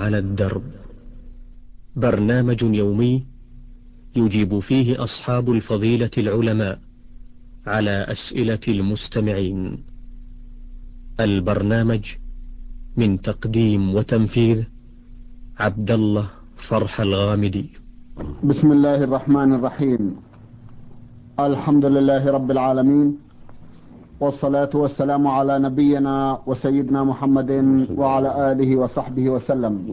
على الدرب، برنامج يومي يجيب فيه أصحاب الفضيلة العلماء على أسئلة المستمعين. البرنامج من تقديم وتنفيذ عبد الله فرح الغامدي. بسم الله الرحمن الرحيم. الحمد لله رب العالمين، والصلاة والسلام على نبينا وسيدنا محمد وعلى آله وصحبه وسلم.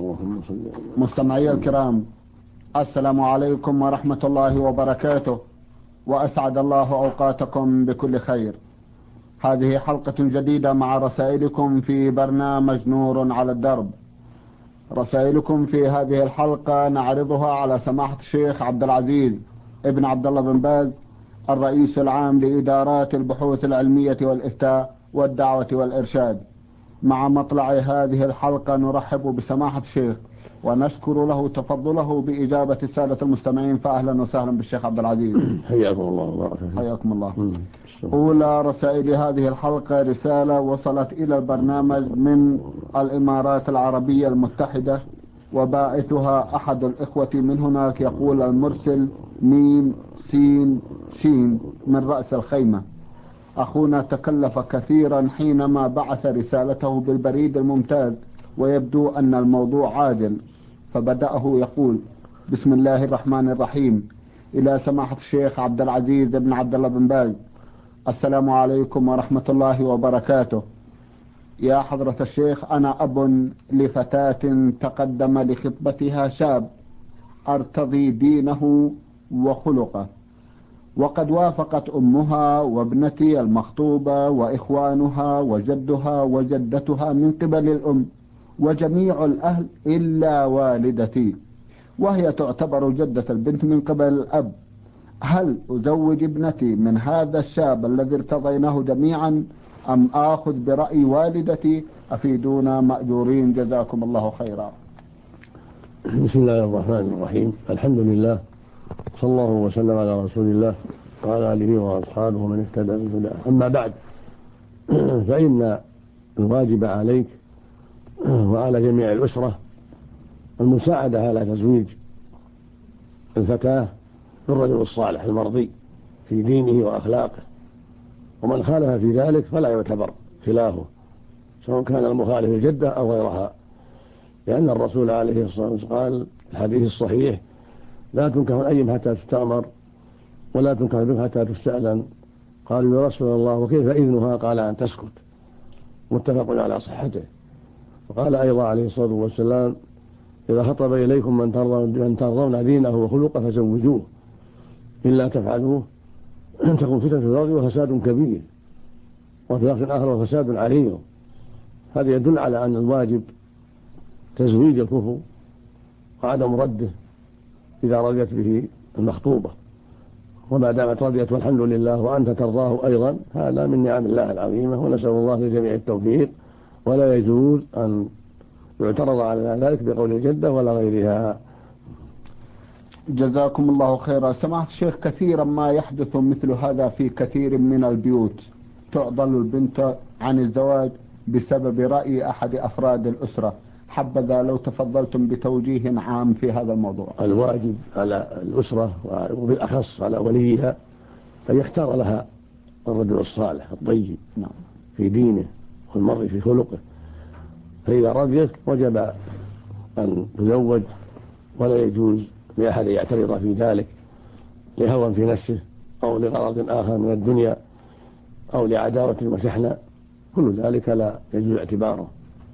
مستمعي الكرام، السلام عليكم ورحمة الله وبركاته، وأسعد الله أوقاتكم بكل خير. هذه حلقة جديدة مع رسائلكم في برنامج نور على الدرب. رسائلكم في هذه الحلقة نعرضها على سماحة الشيخ عبد العزيز ابن عبد الله بن باز، الرئيس العام لإدارات البحوث العلمية والإفتاء والدعوة والإرشاد. مع مطلع هذه الحلقة نرحب بسماحة الشيخ ونشكر له تفضله بإجابة السادة المستمعين، فأهلا وسهلا بالشيخ عبد العزيز. حياكم الله. حياكم الله. أولى رسائل هذه الحلقة رسالة وصلت إلى البرنامج من الإمارات العربية المتحدة، وباعثها أحد الإخوة من هناك، يقول المرسل ميم سين شين من رأس الخيمة. أخونا تكلف كثيرا حينما بعث رسالته بالبريد الممتاز، ويبدو أن الموضوع عاجل، فبدأه يقول: بسم الله الرحمن الرحيم. إلى سماحة الشيخ عبد العزيز بن عبد الله بن باز، السلام عليكم ورحمة الله وبركاته. يا حضرة الشيخ، أنا أب لفتاة تقدم لخطبتها شاب أرتضي دينه وخلقه، وقد وافقت أمها وابنتي المخطوبة وإخوانها وجدها وجدتها من قبل الأم وجميع الأهل إلا والدتي، وهي تعتبر جدة البنت من قبل الأب. هل أزوج ابنتي من هذا الشاب الذي ارتضيناه جميعا، أم آخذ برأي والدتي؟ أفيدونا مأجورين، جزاكم الله خيرا. بسم الله الرحمن الرحيم. الحمد لله، صلى الله وسلم على رسول الله وعلى آله وأصحابه من اهتدى بهداه. أما بعد، فإن الواجب عليك وعلى جميع الأسرة المساعدة على تزويج الفتاة بالرجل الصالح المرضي في دينه وأخلاقه، ومن خالف في ذلك فلا يعتبر خلافه، سواء كان المخالف الجدة أو غيرها، لأن الرسول عليه الصلاة والسلام قال في الحديث الصحيح: لا تنكح الأيم حتى تستأمر، ولا تنكح البكر حتى تستأذن. قالوا: يا رسول الله وكيف إذنها؟ قال: أن تسكت. متفق على صحته. وقال أيضا عليه الصلاة والسلام: إذا خطب إليكم من ترضون دينه وخلقه فزوجوه، إلا تفعلوه تكون فتنة في الأرض وفساد كبير، وفي لفظ آخر وفساد عريض. هذا يدل على أن الواجب تزويج الكفو وعدم رده إذا رضيت به المخطوبة، وما دامت رضيت والحمد لله وأنت ترضاه أيضا، هذا من نعم الله العظيمة، ونسأل الله لجميع التوفيق. ولا يجوز أن يعترض على ذلك بقول الجدة ولا غيرها. جزاكم الله خيرا. سماحة الشيخ، كثيرا ما يحدث مثل هذا في كثير من البيوت، تعضل البنت عن الزواج بسبب رأي أحد أفراد الأسرة. حبذا لو تفضلتم بتوجيه عام في هذا الموضوع. الواجب على الأسرة وبالأخص على وليها أن يختار لها الرجل الصالح الطيب في دينه والمرء في خلقه، فإذا رضيت وجب أن تزوج، ولا يجوز لأحد يعترض في ذلك لهوى في نفسه أو لغرض آخر من الدنيا أو لعداوة وشحنة. كل ذلك لا يجوز اعتباره،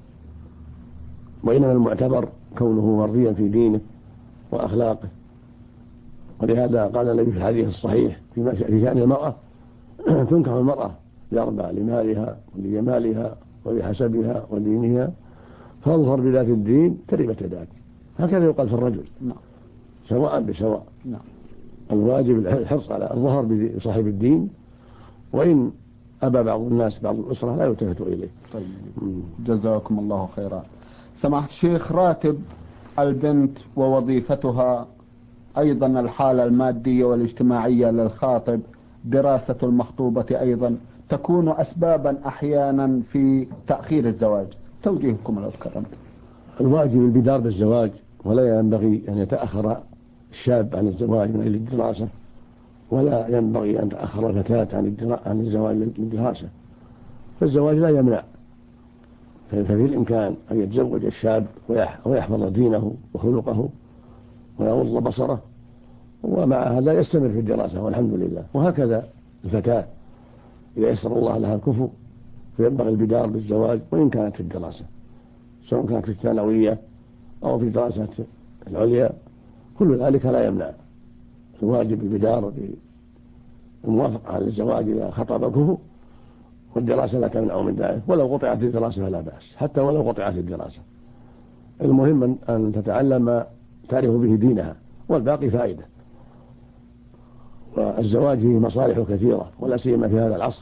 وإنما المعتبر كونه مرضيا في دينه وأخلاقه. ولهذا قال النبي في الحديث الصحيح في شأن المرأة: تنكح المرأة لأربع: لمالها ولجمالها ولحسبها ودينها، فاظفر بذات الدين تربت يداك. هكذا يقال في الرجل سواء بسواء. الواجب الحرص على الظهر بصاحب الدين، وإن أبى بعض الناس بعض الأسرة لا يلتفت إليه. جزاكم الله خيرا. سماحة الشيخ، راتب البنت ووظيفتها، أيضا الحالة المادية والاجتماعية للخاطب، دراسة المخطوبة أيضا تكون أسبابا أحيانا في تأخير الزواج. توجيهكم لو تكرمت. الواجب البدار بالزواج، ولا ينبغي أن يتأخر الشاب عن الزواج من أجل الدراسة، ولا ينبغي أن تأخر الفتاة عن الزواج للدراسة. فالزواج لا يمنع، ففي الإمكان أن يتزوج الشاب ويحفظ دينه وخلقه ويغض بصره، ومع هذا يستمر في الدراسة والحمد لله. وهكذا الفتاة إذا يسر الله لها الكفو فينبغي البدار بالزواج وإن كانت في الدراسة، سواء كانت في الثانوية أو في دراسة العليا، كل ذلك لا يمنع. الواجب البدار بالموافقة على الزواج إذا خطب الكفو، والدراسة لا تمنع من ذلك، ولو قطعت الدراسة فلا بأس، حتى ولو قطعت الدراسة. المهم أن تتعلم ما تعرف به دينها، والباقي فائدة. والزواج فيه مصالح كثيرة، ولا سيما في هذا العصر،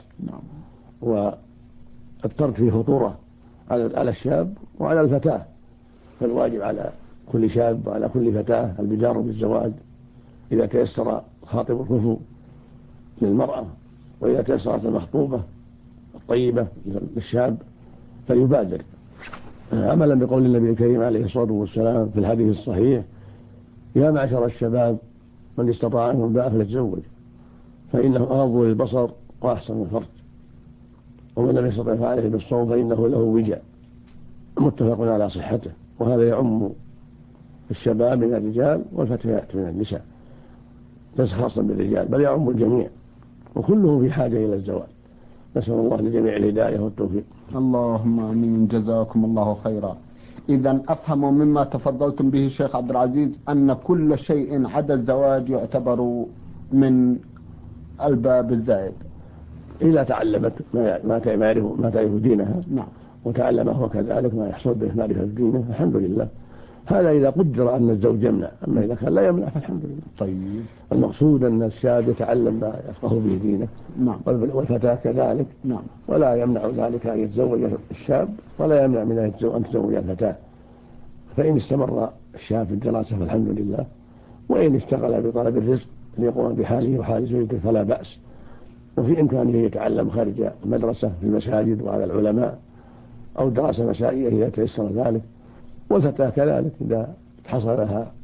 والترك فيه خطورة على الشاب وعلى الفتاة. فالواجب على كل شاب وعلى كل فتاة البدار بالزواج إذا تيسر خاطب الكفو للمرأة، وإذا تيسرت المخطوبة الطيبة للشاب فليبادر، عملا بقول النبي الكريم عليه الصلاة والسلام في الحديث الصحيح: يا معشر الشباب من استطاع منكم الباءة فليتزوج، فإنه أغض للبصر وأحسن الفرج، ومن لم يستطع فعليه بالصوم فإنه له وجاء. متفق على صحته. وهذا يعم الشباب من الرجال والفتيات من النساء، ليس خاصا بالرجال بل يعم الجميع، وكلهم في حاجة إلى الزواج. نسأل الله للجميع الهداية والتوفيق. اللهم آمين. جزاكم الله خيرا. إذا أفهم مما تفضلتم به الشيخ عبد العزيز أن كل شيء عدا الزواج يعتبر من الباب الزائد إذا تعلمت ما تعرف دينها. نعم. وتعلمه كذلك ما يحصل به معرفة دينه، الحمد لله. هذا إذا قدر أن الزوج يمنع، أما إذا كان لا يمنع فالحمد لله. طيب. المقصود أن الشاب يتعلم ما يفقه به دينه. نعم. والفتاة كذلك. نعم. ولا يمنع ذلك أن يتزوج الشاب، ولا يمنع من أن تزوج الفتاة. فإن استمر الشاب في الدراسة فالحمد لله، وإن اشتغل بطلب الرزق ليقوم بحاله وحال زوجته فلا بأس. وفي إمكانه يتعلم خارج المدرسة في المساجد وعلى العلماء، أو دراسة مسائية إذا تيسر ذلك. والفتاة كذلك إذا حصل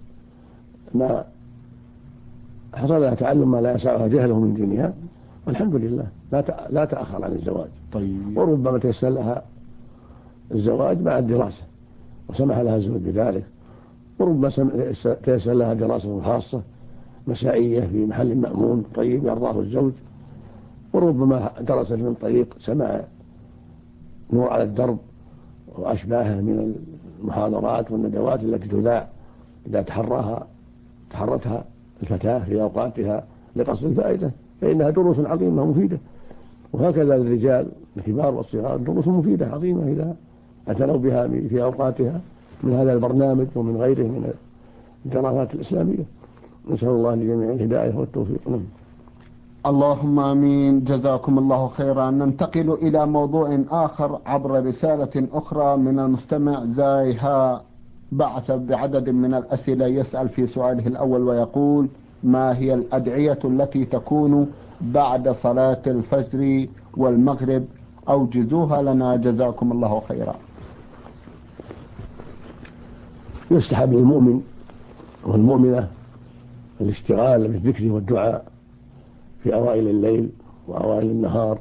لها تعلم ما لا يسعها جهله من دينها والحمد لله لا تأخر عن الزواج. طيب. وربما تيسر لها الزواج مع الدراسة وسمح لها الزوج بذلك، وربما تيسر لها دراسة خاصة مسائية في محل مأمون طيب يرضاه الزوج، وربما درست من طريق سماع نور على الدرب وأشباهه من المحاضرات والندوات التي تذاع إذا تحرتها الفتاة في أوقاتها لقصد الفائدة، فإنها دروس عظيمة مفيدة. وهكذا للرجال الكبار والصغار دروس مفيدة عظيمة إذا اعتنوا بها في أوقاتها من هذا البرنامج ومن غيره من الدراسات الإسلامية. نسأل الله لجميع الهداية والتوفيق. اللهم آمين. جزاكم الله خيرا. ننتقل إلى موضوع آخر عبر رسالة أخرى من المستمع زايها، بعث بعدد من الأسئلة. يسأل في سؤاله الأول ويقول: ما هي الأدعية التي تكون بعد صلاة الفجر والمغرب؟ أوجزوها لنا جزاكم الله خيرا. يستحب للمؤمن والمؤمنة الاشتغال بالذكر والدعاء في أوائل الليل وأوائل النهار،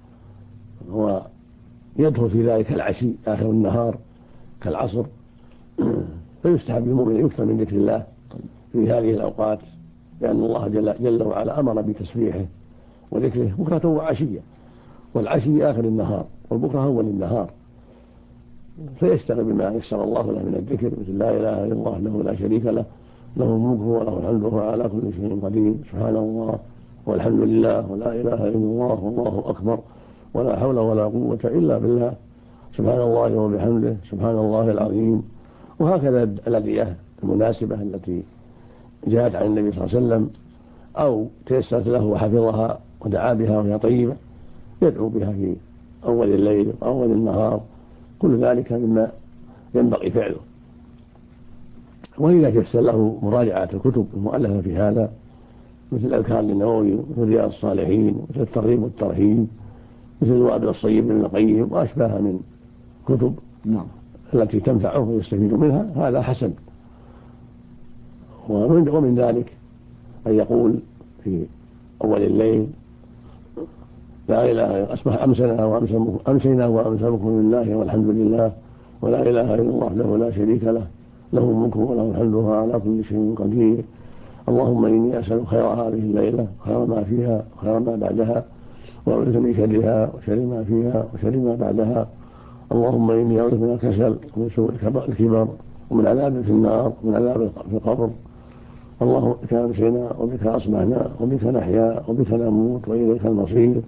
ويدخل في ذلك العشي آخر النهار كالعصر. فيستحب للمؤمن أن يكثر من ذكر الله في هذه الأوقات، لأن الله جل وعلا أمر بتسبيحه وذكره بكرة وعشية، والعشي آخر النهار والبكرة أول النهار. فيشتغل بما يسر الله له من الذكر، مثل لا إله إلا الله له لا شريك له، له الملك وله الحمد وهو على كل شيء قدير، سبحان الله والحمد لله ولا إله إلا الله والله أكبر ولا حول ولا قوة إلا بالله، سبحان الله وبحمده سبحان الله العظيم. وهكذا الأدعية المناسبة التي جاءت عن النبي صلى الله عليه وسلم أو تيسرت له وحفظها ودعا بها وهي طيبة يدعو بها في أول الليل وأول النهار، كل ذلك مما ينبغي فعله. وإذا تيسر له مراجعة الكتب المؤلفة في هذا مثل الأذكار النووي، مثل رياض الصالحين، مثل الترغيب والترهيب، مثل الوابل الصيب من القيم وأشباهها من كتب التي تنفعه ويستفيد منها هذا حسن. ومن ذلك أن يقول في أول الليل لا إله أصبح أمسينا وأمساكم لله والحمد لله ولا إله إلا الله وحده لا شريك له له الملك وله الحمد وهو على كل شيء قدير. اللهم إني أسألك خير هذه الليلة خير ما فيها وخير ما بعدها وأعوذ من شرها وشر ما فيها وشر ما بعدها. اللهم إني أعوذ من الكسل ومن سوء الكبر ومن عذاب في النار ومن عذاب في القبر. اللهم بك أمسينا وبك أصبحنا وبك نحيا وبك نموت وإليك المصير،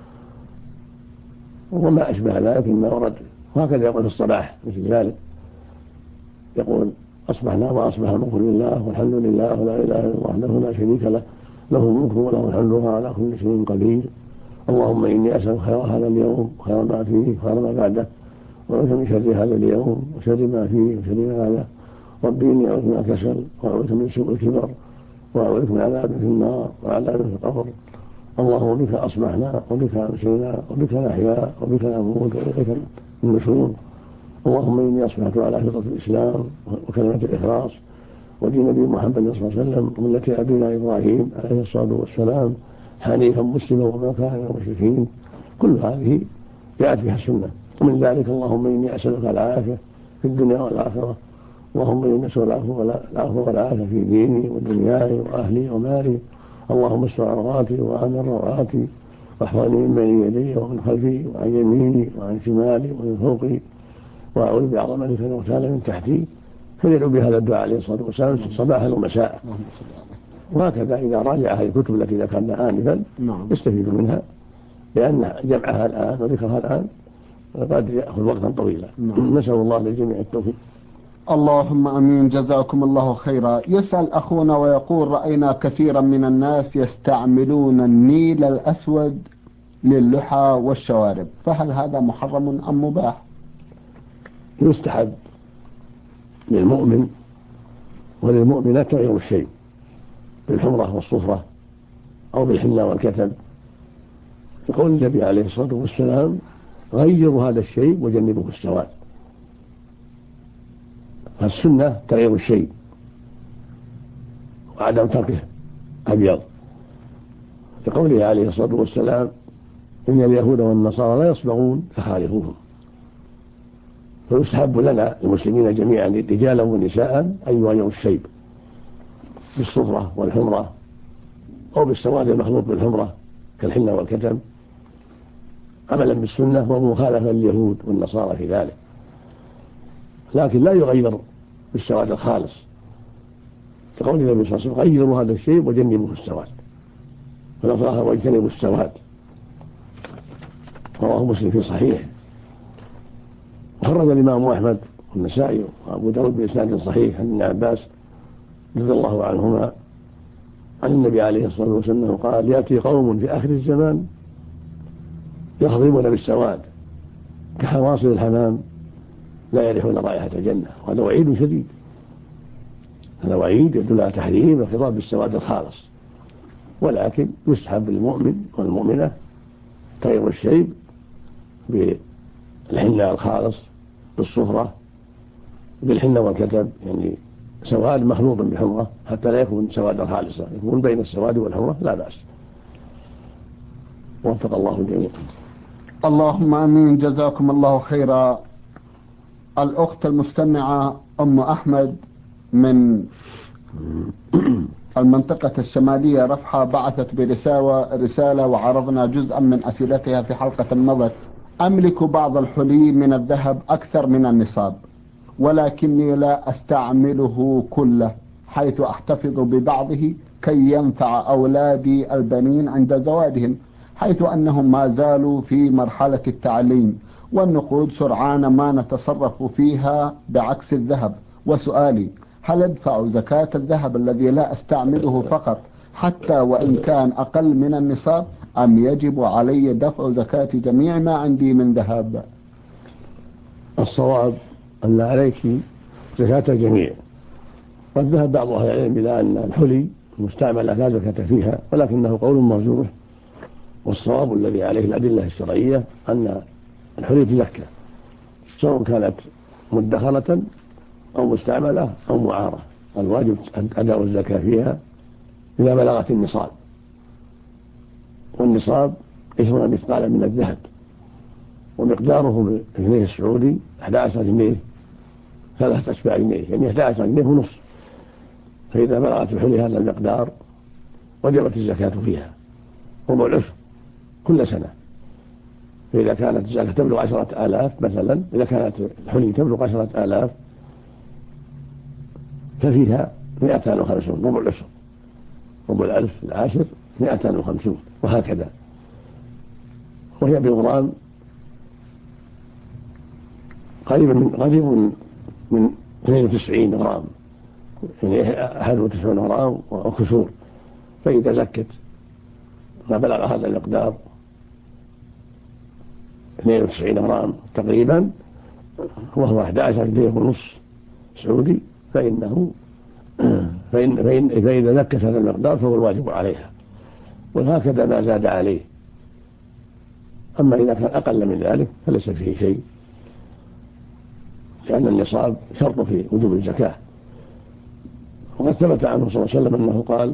وما أشبه ذلك مما ورد. وهكذا يقول في الصباح مثل ذلك، يقول أصبحنا وأصبح الملك لله والحمد لله ولا إله إلا الله وحده لا شريك له له الملك وله الحمد وهو على كل شيء قدير. اللهم إني أسألك خير هذا اليوم وخير ما فيه وخير ما بعده وأعوذ من شر هذا اليوم وشر ما فيه وشر ما بعده. ربي إني أعوذ من الكسل وأعوذ من سوء الكبر وأعوذ من عذاب في النار وعذاب في القبر. اللهم بك أصبحنا وبك أمسينا وبك نحيا وبك نموت وإليك النشور. اللهم إني أصبحت على فطرة الإسلام وكلمة الإخلاص ودين نبي محمد صلى الله عليه وسلم وملة أبينا إبراهيم عليه الصلاة والسلام حنيفا مسلما وما كان من المشركين. كل هذه جاءت فيها السنة. ومن ذلك اللهم إني أسألك العافية في الدنيا والآخرة. اللهم إني أسألك العفو والعافية في ديني ودنياي وأهلي ومالي. اللهم استر عوراتي وآمن روعاتي واحفظني من بين يدي ومن خلفي وعن يميني وعن شمالي ومن فوقي وأعوذ بعظمتك أن أغتال من تحتي. فيدعو بهذا الدعاء عليه الصلاة والسلام صباحا ومساء. وهكذا إذا راجع هذه الكتب التي ذكرناها آنفا يستفيد منها، لأن جمعها الآن وذكرها الآن قد يأخذ وقتا طويلا. نسأل الله للجميع التوفيق. اللهم أمين. جزاكم الله خيرا. يسأل أخونا ويقول: رأينا كثيرا من الناس يستعملون النيل الأسود للحى والشوارب، فهل هذا محرم أم مباح؟ يستحب للمؤمن وللمؤمنة تغيير الشيء بالحمرة والصفرة أو بالحنة والكتب، يقول النبي عليه الصلاة والسلام: غيروا هذا الشيء وجنبوه السواد. فالسنة تغيير الشيء وعدم تركه أبيض، لقوله عليه الصلاة والسلام: إن اليهود والنصارى لا يصبغون فخالفوهم. فيستحب لنا المسلمين جميعا رجالا ونساء أن يغيروا الشيب بالصفرة والحمرة أو بالسواد المخلوط بالحمرة كالحنة والكتم، عملا بالسنة ومخالفة لليهود والنصارى في ذلك. لكن لا يغير بالسواد الخالص، كقول النبي صلى الله عليه وسلم: غيروا هذا الشيء وجنبوه السواد، فالأفضل واجتنبوا السواد. رواه مسلم في صحيح. وخرج الإمام أحمد والنسائي وأبو داود بإسناد صحيح عن ابن عباس رضي الله عنهما عن النبي عليه الصلاة والسلام قال: يأتي قوم في آخر الزمان يخضبون بالسواد كحواصل الحمام لا يريحون رائحة الجنة. وهذا وعيد شديد، هذا وعيد يدل على تحريم الخضاب بالسواد الخالص. ولكن يستحب للمؤمن والمؤمنة تغيير الشيب بالحنة الخالص بالصفرة بالحنة والكتب، يعني سواد مخلوط بحمرة حتى لا يكون سوادا خالصا، يكون بين السواد والحمرة لا بأس. وفق الله الجميع. اللهم آمين. جزاكم الله خيرا. الأخت المستمعة أم أحمد من المنطقة الشمالية رفحة بعثت برسالة وعرضنا جزءا من أسئلتها في حلقة مضت. أملك بعض الحلي من الذهب أكثر من النصاب، ولكني لا أستعمله كله، حيث أحتفظ ببعضه كي ينفع أولادي البنين عند زواجهم، حيث أنهم ما زالوا في مرحلة التعليم، والنقود سرعان ما نتصرف فيها بعكس الذهب. وسؤالي: هل أدفع زكاة الذهب الذي لا أستعمله فقط حتى وإن كان أقل من النصاب، أم يجب علي دفع زكاة جميع ما عندي من ذهب؟ الصواب أن عليك زكاة الجميع. قد ذهب بعض أهل العلم إلى أن الحلي المستعملة لا زكاة فيها، ولكنه قول مرجوح. والصواب الذي عليه الأدلة الشرعية أن الحلي تزكى، سواء كانت مدخرة أو مستعملة أو معارة، الواجب أداء الزكاة فيها إذا بلغت النصاب، والنصاب 20 مثقالا من الذهب، ومقداره بالجنيه السعودي 11 جنيه 3 جنيه، يعني 11 جنيه ونصف. فإذا بلغت بحول هذا المقدار وجبت الزكاة فيها، ربع العشر كل سنة. فإذا كانت الزكاة تبلغ 10,000 مثلا، إذا كانت الحلي تبلغ 10,000 ففيها 250، ربع العشر، ربع الألف العاشر 250، وهكذا. وهي بالغرام قريب من 92 غرام، يعني 91 غرام وكسور. فإذا زكت ما بلغ هذا المقدار 92 غرام تقريبا، وهو 11 جنيه ونصف سعودي، فإذا زكت هذا المقدار فهو الواجب عليها، وهكذا ما زاد عليه. أما إذا كان أقل من ذلك فليس فيه شيء، لأن النصاب شرط في وجوب الزكاة. وقد ثبت عنه صلى الله عليه وسلم أنه قال: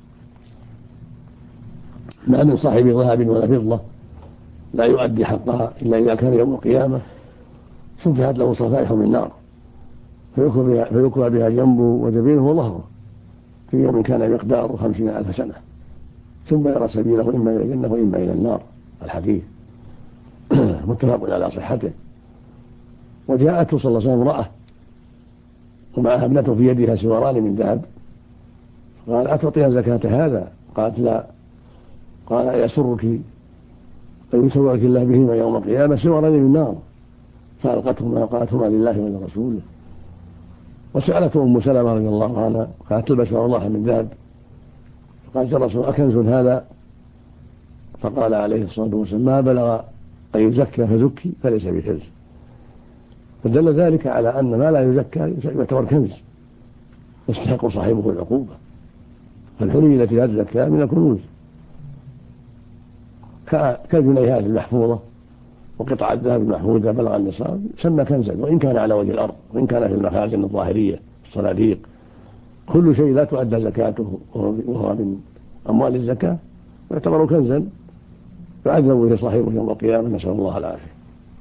ما من صاحب ذهب ولا فضة لا يؤدي حقها إلا إذا كان يوم القيامة صفحت له صفائح من نار فيكوى بها جنبه وجبينه وظهره في يوم كان مقداره 50,000 سنة، ثم يرى سبيله إما إلى الجنة وإما إلى النار. الحديث متفق على صحته. وجاءته صلى الله عليه وسلم امرأة ومعها ابنته في يدها سواران من ذهب، قال: أتعطيها زكاة هذا؟ قالت: لا. قال: يسرك أن يسورك الله بهما يوم القيامة سواران من نار، فألقتهما وقالت: هما لله ولرسوله. وسألته أم سلمة رضي الله عنها قالت: تلبس والله من ذهب. قالت: يا رسول الله أكنز هذا؟ فقال عليه الصلاة والسلام: ما بلغ أن يزكى فزكي فليس بكنز. فدل ذلك على أن ما لا يزكى يعتبر كنز يستحق صاحبه العقوبة. فالحلي التي لا تزكى من الكنوز كالجنيهات المحفوظة وقطع الذهب المحفوظة بلغ النصاب يسمى كنزا، وإن كان على وجه الأرض، وإن كان في المخازن الظاهرية الصناديق. كل شيء لا تؤدى زكاته وهو من أموال الزكاة يعتبر كنزا يعذب به صاحبه يوم القيامة، نسأل الله العافية.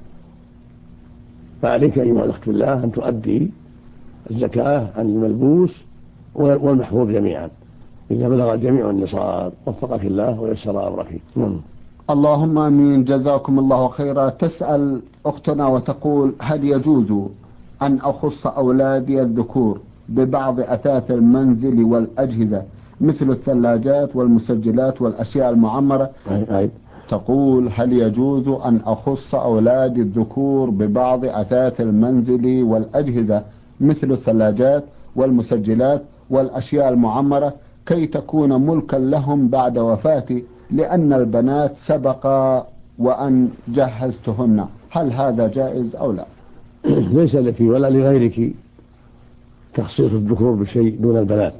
فعليك أيها الأخت في الله أن تؤدي الزكاة عن الملبوس والمحفوظ جميعا إذا بلغ الجميع النصاب. وفقك الله ويسر أمرك. اللهم آمين. جزاكم الله خيرا. تسأل أختنا وتقول: هل يجوز أن أخص أولادي الذكور ببعض أثاث المنزل والأجهزة مثل الثلاجات والمسجلات والأشياء المعمرة؟ تقول: هل يجوز أن أخص أولادي الذكور ببعض أثاث المنزل والأجهزة مثل الثلاجات والمسجلات والأشياء المعمرة كي تكون ملكا لهم بعد وفاتي، لأن البنات سبق وأن جهزتهن؟ هل هذا جائز أو لا؟ ليس لك ولا لغيرك تخصيص الذكور بشيء دون البنات،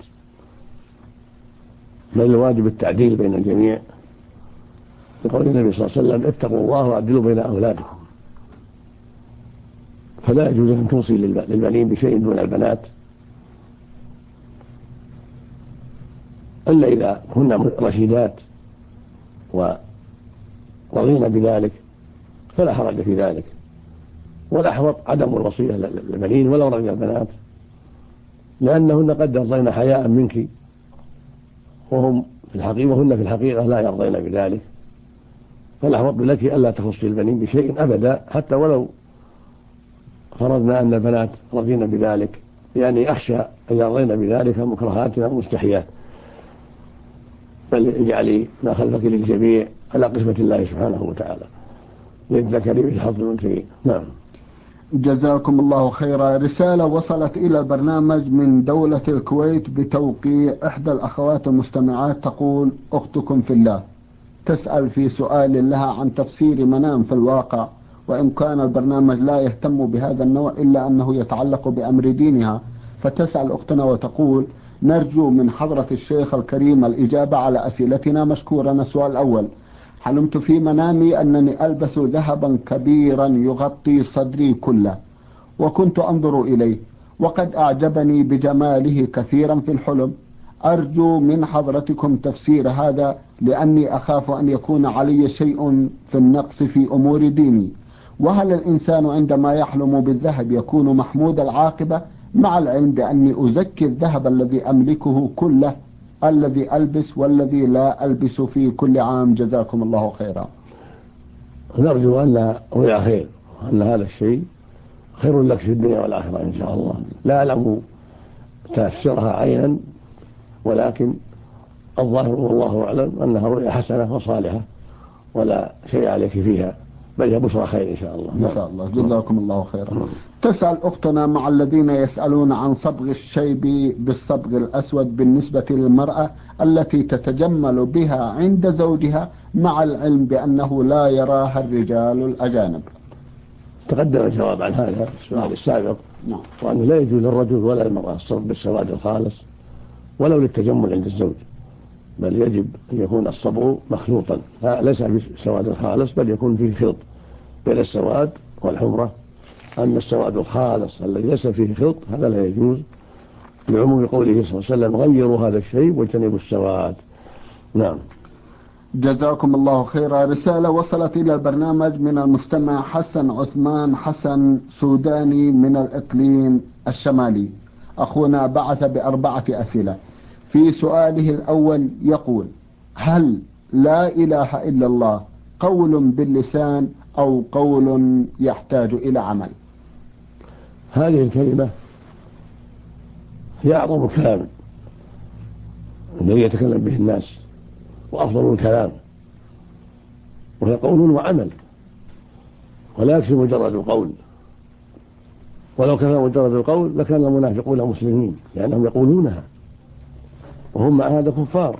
بل الواجب التعديل بين الجميع، لقول النبي صلى الله عليه وسلم: اتقوا الله وعدلوا بين أولادكم. فلا يجوز أن توصي للبنين بشيء دون البنات إلا إذا كنا رشيدات ورضينا بذلك فلا حرج في ذلك. والأحوط عدم الوصية للبنين ولو رضي البنات، لأنهن قد يرضين حياء منك وهن في الحقيقة لا يرضين بذلك. فالأحوط لك ألا تخصي البنين بشيء أبدا، حتى ولو فرضنا أن البنات رضين بذلك، يعني أخشى أن يرضين بذلك مكرهات أو مستحيات. بل اجعلي ما خلفك للجميع على قسمة الله سبحانه وتعالى، للذكر مثل حظ الأنثيين. نعم. جزاكم الله خيرا. رسالة وصلت إلى البرنامج من دولة الكويت بتوقيع إحدى الأخوات المستمعات، تقول: أختكم في الله تسأل في سؤال لها عن تفسير منام في الواقع، وإن كان البرنامج لا يهتم بهذا النوع إلا أنه يتعلق بأمر دينها. فتسأل أختنا وتقول: نرجو من حضرة الشيخ الكريم الإجابة على أسئلتنا مشكورا. السؤال الأول: حلمت في منامي أنني ألبس ذهبا كبيرا يغطي صدري كله، وكنت أنظر إليه وقد أعجبني بجماله كثيرا في الحلم. أرجو من حضرتكم تفسير هذا، لأني أخاف أن يكون علي شيء في النقص في أمور ديني. وهل الإنسان عندما يحلم بالذهب يكون محمود العاقبة، مع العلم بأني أزكي الذهب الذي أملكه كله، الذي ألبس والذي لا ألبس في كل عام؟ جزاكم الله خيرا. نرجو أن رؤيا خير، وأن هذا الشيء خير لك في الدنيا والآخرة إن شاء الله. لا أعلم تفسيرها عينا، ولكن الظاهر والله أعلم أنها رؤيا حسنة وصالحة ولا شيء عليك فيها، بل هي بشرى خير إن شاء الله. إن شاء الله. جزاكم الله خيرا. تسأل أختنا: مع الذين يسألون عن صبغ الشيب بالصبغ الأسود بالنسبة للمرأة التي تتجمل بها عند زوجها، مع العلم بأنه لا يراها الرجال الأجانب. تقدم الجواب عن هذا السؤال السابق، وأنه لا يجوز للرجل ولا المرأة الصبغ بالسواد الخالص ولو للتجمل عند الزوج، بل يجب أن يكون الصبغ مخلوطا، ليس بالسواد الخالص بل يكون فيه خلط بين السواد والحمرة. أما السواد الخالص الذي ليس فيه خلط هذا لا يجوز، لعموم قوله صلى الله عليه وسلم: غيروا هذا الشيء واجتنبوا السواد. نعم. جزاكم الله خيرا. رسالة وصلت إلى البرنامج من المستمع حسن عثمان حسن سوداني من الإقليم الشمالي. أخونا بعث ب4 أسئلة. في سؤاله الأول يقول: هل لا إله إلا الله قول باللسان أو قول يحتاج إلى عمل؟ هذه الكلمة هي أعظم كلام الذي يتكلم به الناس، وأفضل الكلام، وهي قول وعمل، ولا يكفي مجرد القول. ولو كان مجرد القول لكان المنافقون مسلمين، لأنهم يقولونها وهم مع هذا كفار،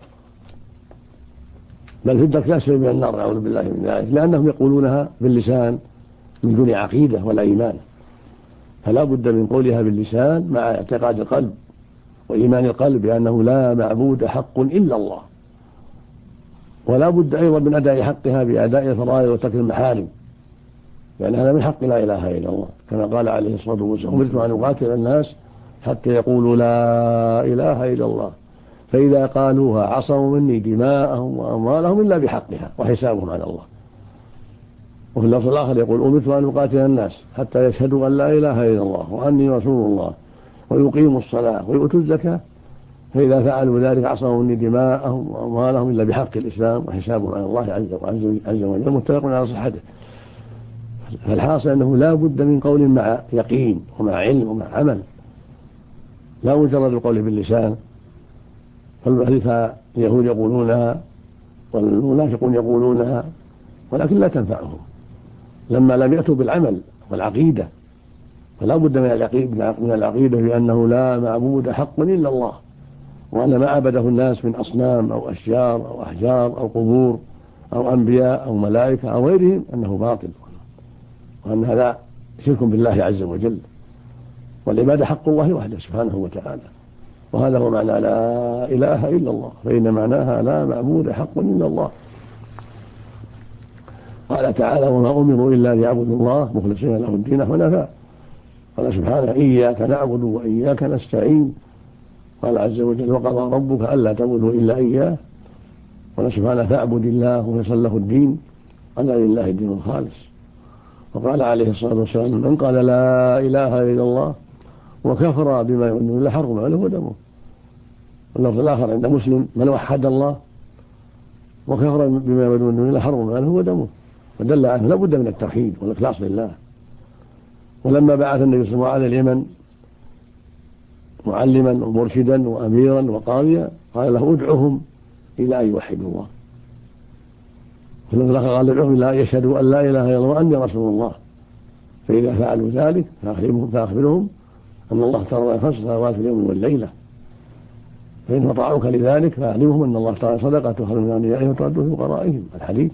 بل في الدرك الأسفل من النار، نعوذ بالله من ذلك، لأنهم يقولونها باللسان من دون عقيدة ولا إيمان. فلا بد من قولها باللسان مع اعتقاد القلب وإيمان القلب بأنه لا معبود حق إلا الله. ولا بد أيضا من أداء حقها بأداء الفرائض وترك المحارم، لأن هذا من حق لا إله إلا الله، كما قال عليه الصلاة والسلام: أمرت أن أقاتل الناس حتى يقولوا لا إله إلا الله، فإذا قالوها عصموا مني دماءهم وأموالهم إلا بحقها وحسابهم على الله. وفي اللفظ الآخر يقول: أمرت أن أقاتل الناس حتى يشهدوا أن لا إله إلا الله وأني رسول الله ويقيموا الصلاة ويؤتوا الزكاة، فإذا فعلوا ذلك عصموا مني دماءهم وأموالهم إلا بحق الإسلام وحسابهم على الله عز وجل. متفق على صحته. فالحاصل أنه لا بد من قول مع يقين ومع علم ومع عمل، لا مجرد القول باللسان. فاليهود يقولونها والمنافقون يقولونها، ولكن لا تنفعهم لما لم يأتوا بالعمل والعقيدة. فلا بد من العقيدة بأنه لا معبود حق إلا الله، وأن ما عبده الناس من أصنام أو أشجار أو أحجار أو قبور أو أنبياء أو ملائكة أو غيرهم أنه باطل، وأن هذا شرك بالله عز وجل، والعبادة حق الله وحده سبحانه وتعالى. وهذا هو معنى لا إله إلا الله، فإن معناها لا معبود حق إلا الله. قال تعالى: وما أمروا إلا ليعبدوا الله مخلصين له الدين حنفاء. قال سبحانه: إياك نعبد وإياك نستعين. قال عز وجل: وقضى ربك ألا تعبدوا إلا إياه. قال سبحانه: فاعبد الله ويصل له الدين، ألا لله الدين الخالص. وقال عليه الصلاة والسلام: من قال لا إله إلا الله وكفر بما يؤمن بالله حرم عليه دمه. واللفظ الآخر عند مسلم: من وحد الله وكفر بما يؤمن بالله حرم عليه دمه. ودل عنه لا بد من التوحيد والإخلاص لله. ولما بعث النبي صلى الله عليه وسلم على اليمن معلما ومرشدا وأميرا وقاضيا قال له: ادعهم إلى أن يوحدوا الله. فلما قال: ادعهم إلى أن يشهدوا أن لا إله إلا الله وأني رسول الله، فإذا فعلوا ذلك فأخبرهم أن الله ترى 5 صلوات في اليوم والليلة، فإن أطاعوك لذلك فأعلمهم أن الله تعالى صدقة خير من أغنيائهم وتردوا في فقرائهم. الحديث.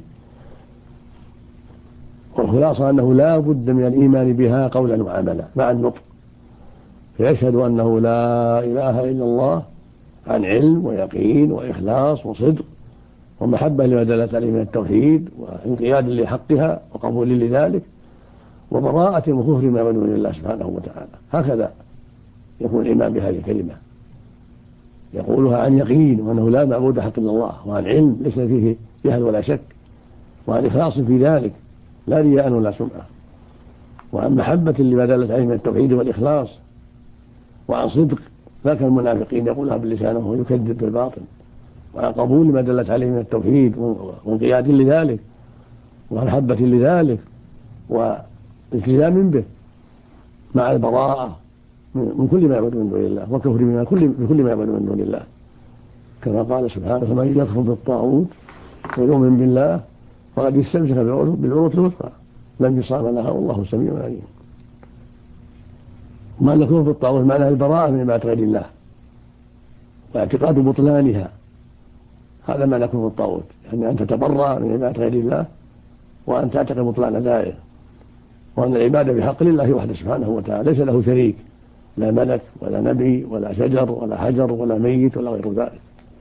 والخلاصة أنه لا بد من الإيمان بها قولا وعملا مع النطق، فيشهد أنه لا إله إلا الله عن علم ويقين وإخلاص وصدق ومحبة لما دلت عليه من التوحيد وانقياد لحقها وقبول لذلك، وبراءة وكفر ما يعبد من الله سبحانه وتعالى. هكذا يكون الإيمان بهذه الكلمة، يقولها عن يقين وأنه لا معبود حق إلا الله، وعن علم ليس فيه جهل ولا شك، وعن إخلاص في ذلك لا رياء ولا سمعة، وعن محبة لما دلت عليه من التوحيد والإخلاص، وعن صدق لا كالمنافقين يقولها باللسان ويكذب بالباطن، وعن قبول ما دلت عليه من التوحيد وانقياد لذلك ومحبة لذلك والتزام به، مع البراءة من كل ما يعبد من دون الله وكفر بكل ما يعبد من دون الله، كما قال سبحانه: فمن يكفر بالطاغوت ويؤمن بالله فقد استمسك بالعروة الوثقى لا انفصام لها والله سميع عليم. وما الكفر بالطاغوت معناه البراءة من عبادة غير الله واعتقاد بطلانها، هذا معنى كفر الطاغوت، يعني أن تتبرأ من عبادة غير الله وأن تعتقد بطلان ذلك، وأن العبادة بحق لله وحده سبحانه وتعالى ليس له شريك، لا ملك ولا نبي ولا شجر ولا حجر ولا ميت ولا غير ذلك.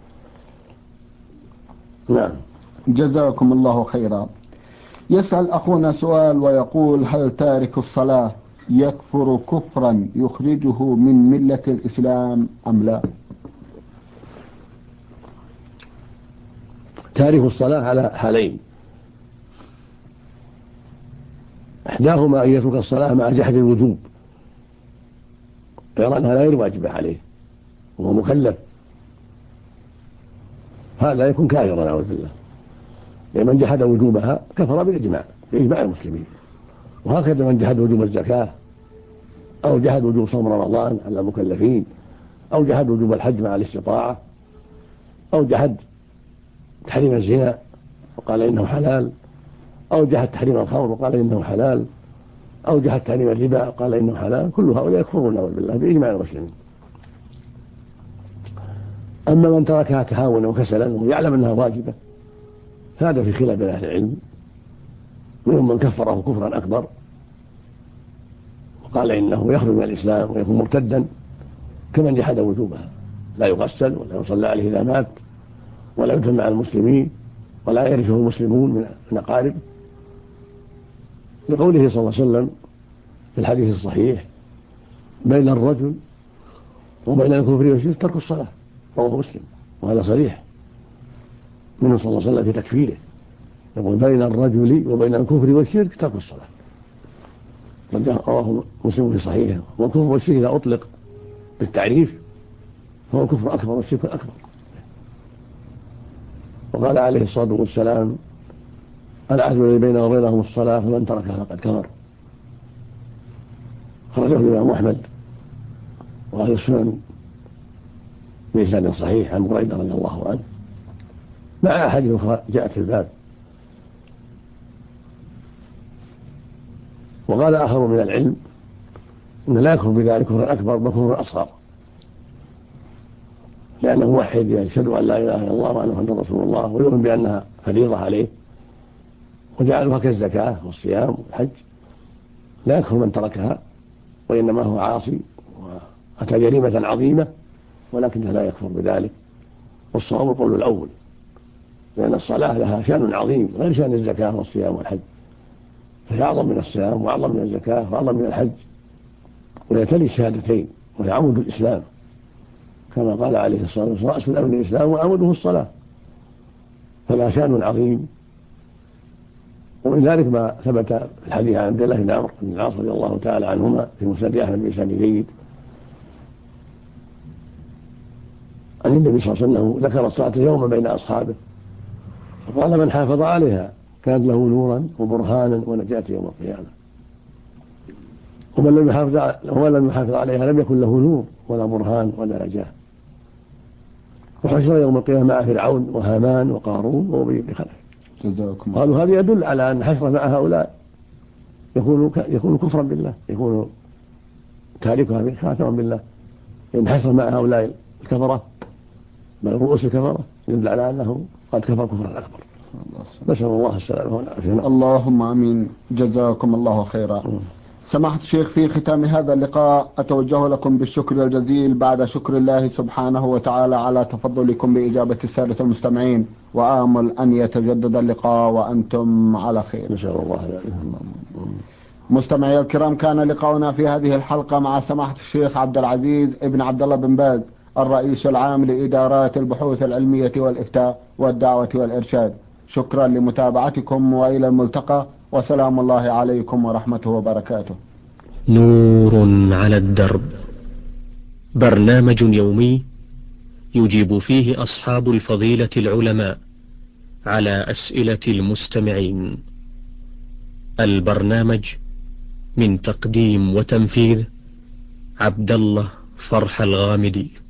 نعم. جزاكم الله خيرا. يسأل أخونا سؤال ويقول: هل تارك الصلاة يكفر كفرا يخرجه من ملة الإسلام أم لا؟ تارك الصلاة على حالين: إحداهما أن يترك الصلاة مع جحد الوجوب، يرى أنها غير واجبة عليه وهو مكلف، هذا يكون كافرا نعوذ بالله، لمن جحد وجوبها كفر بالإجماع بإجماع المسلمين. وهكذا من جحد وجوب الزكاة أو جحد وجوب صوم رمضان على المكلفين أو جحد وجوب الحج مع الاستطاعة أو جحد تحريم الزنا وقال إنه حلال أو جحد تحريم الخمر وقال إنه حلال أو جحد تحريم الربا وقال إنه حلال، كل هؤلاء يكفرون نعوذ بالله بإجماع المسلمين. أما من تركها تهاونا وكسلا ويعلم أنها واجبة هذا في خلاف بين أهل العلم، منهم من كفره كفرا أكبر وقال إنه يخرج من الإسلام ويكون مرتدا كمن جحد وجوبها، لا يغسل ولا يصلى عليه إذا مات ولا يدفن مع المسلمين ولا يرثه المسلمون من أقاربه، لقوله صلى الله عليه وسلم في الحديث الصحيح: بين الرجل وبين الكفر والشرك ترك الصلاة، رواه مسلم، وهذا صريح منه صلى الله عليه وسلم في تكفيره، يقول: بين الرجل وبين الكفر والشرك ترك الصلاة، رواه مسلم في صحيحه. والكفر والشرك إذا أطلق بالتعريف فهو الكفر أكبر والشرك الأكبر. وقال عليه الصلاة والسلام: العهد الذي بيننا وبينهم الصلاة فمن تركها فقد كفر. خرجه الإمام أحمد وأهل السنن بإسناد صحيح عن بريدة رضي الله عنه، مع أحاديث أخرى جاءت في الباب. وقال آخر من العلم إن لا يكفر بذلك كفر أكبر بل كفر أصغر، لأنه موحد يشهد أن لا إله إلا الله وأن محمدا رسول الله ويؤمن بأنها فريضة عليه وجعلها كالزكاة والصيام والحج، لا يكفر من تركها، وإنما هو عاصي وأتى جريمة عظيمة ولكنه لا يكفر بذلك. والصواب القول الأول، لأن الصلاة لها شأن عظيم غير شأن الزكاة والصيام والحج، فهي أعظم من الصيام وأعظم من الزكاة وأعظم من الحج، ويتلي الشهادتين وهي عمود الإسلام، كما قال عليه الصلاة والسلام: رأس الأمر الإسلام وعموده الصلاة، فلها شأن عظيم. ومن ذلك ما ثبت في الحديث عن عبد الله بن عمرو بن العاص رضي الله تعالى عنهما في مسند أحمد بإسناد جيد عن النبي صلى الله عليه وسلم ذكر الصلاة يوما بين أصحابه فقال: من حافظ عليها كانت له نورا وبرهانا ونجاة يوم القيامة، ومن لم يحافظ عليها لم يكن له نور ولا برهان ولا نجاة. وحشر يوم القيامة مع فرعون وهامان وقارون وأبي بن خلف. قالوا: هذا يدل على أن حشر مع هؤلاء يكون كفرا بالله، يكون تاركها كافرا بالله، لأن حشر مع هؤلاء الكفرة بل رؤوس الكفرة يدل على أنه قد كفر كفرا أكبر. نسأل الله السلامة والعافية. اللهم آمين. جزاكم الله خيرا. سماحة الشيخ، في ختام هذا اللقاء أتوجه لكم بالشكر الجزيل بعد شكر الله سبحانه وتعالى على تفضلكم بإجابة السادة المستمعين، وآمل أن يتجدد اللقاء وأنتم على خير. نسأل الله ذلك. مستمعي الكرام، كان لقاؤنا في هذه الحلقة مع سماحة الشيخ عبد العزيز ابن عبد الله بن باز، الرئيس العام لإدارات البحوث العلمية والإفتاء والدعوة والإرشاد. شكرا لمتابعتكم، وإلى الملتقى، وسلام الله عليكم ورحمته وبركاته. نور على الدرب، برنامج يومي يجيب فيه أصحاب الفضيلة العلماء على أسئلة المستمعين. البرنامج من تقديم وتنفيذ عبد الله فرح الغامدي.